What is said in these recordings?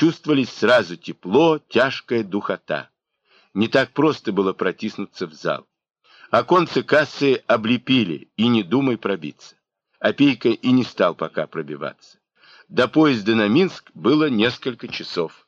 чувствовались сразу тепло, тяжкая духота. Не так просто было протиснуться в зал. Оконцы кассы облепили, и не думай пробиться. Опейка и не стал пока пробиваться. До поезда на Минск было несколько часов.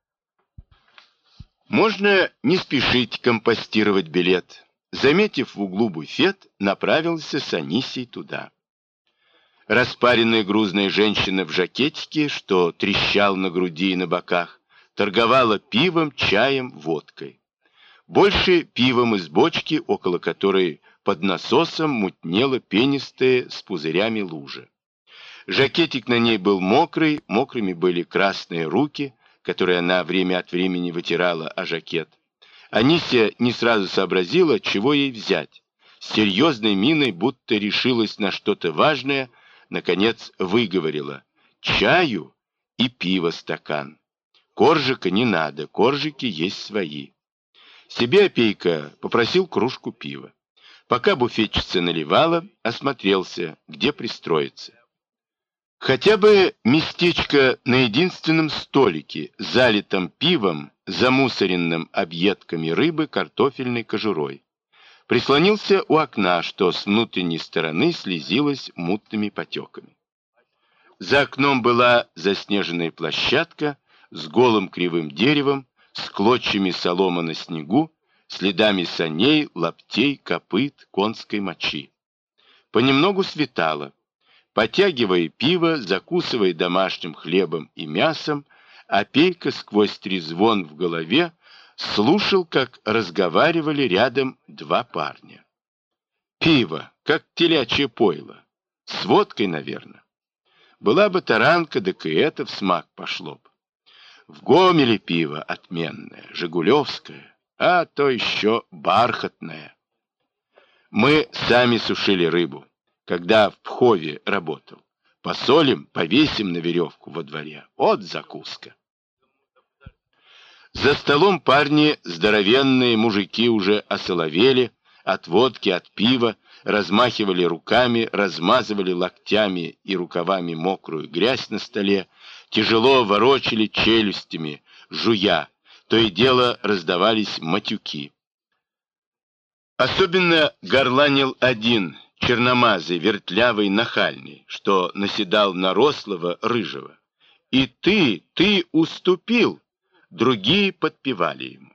Можно не спешить компостировать билет. Заметив в углу буфет, направился с Анисией туда. Распаренная грузная женщина в жакетике, что трещал на груди и на боках, торговала пивом, чаем, водкой. Больше пивом из бочки, около которой под насосом мутнела пенистая с пузырями лужа. Жакетик на ней был мокрый, мокрыми были красные руки, которые она время от времени вытирала о жакет. Анисия не сразу сообразила, чего ей взять. С серьезной миной, будто решилась на что-то важное, наконец выговорила: «Чаю и пиво стакан. Коржика не надо, коржики есть свои». Себе опейка попросил кружку пива. Пока буфетчица наливала, осмотрелся, где пристроиться. Хотя бы местечко на единственном столике, залитом пивом, замусоренным объедками рыбы, картофельной кожурой. Прислонился у окна, что с внутренней стороны слезилось мутными потеками. За окном была заснеженная площадка с голым кривым деревом, с клочьями соломы на снегу, следами саней, лаптей, копыт, конской мочи. Понемногу светало. Потягивая пиво, закусывая домашним хлебом и мясом, опейка сквозь трезвон в голове слушал, как разговаривали рядом два парня. Пиво, как телячье пойло. С водкой, наверное. Была бы таранка, так и это в смак пошло бы. В Гомеле пиво отменное, жигулевское, а то еще бархатное. Мы сами сушили рыбу, когда в Пхове работал. Посолим, повесим на веревку во дворе. Вот закуска. За столом парни, здоровенные мужики, уже осоловели от водки, от пива, размахивали руками, размазывали локтями и рукавами мокрую грязь на столе, тяжело ворочали челюстями, жуя, то и дело раздавались матюки. Особенно горланил один, черномазый, вертлявый, нахальный, что наседал на рослого, рыжего. «И ты уступил!» Другие подпевали ему.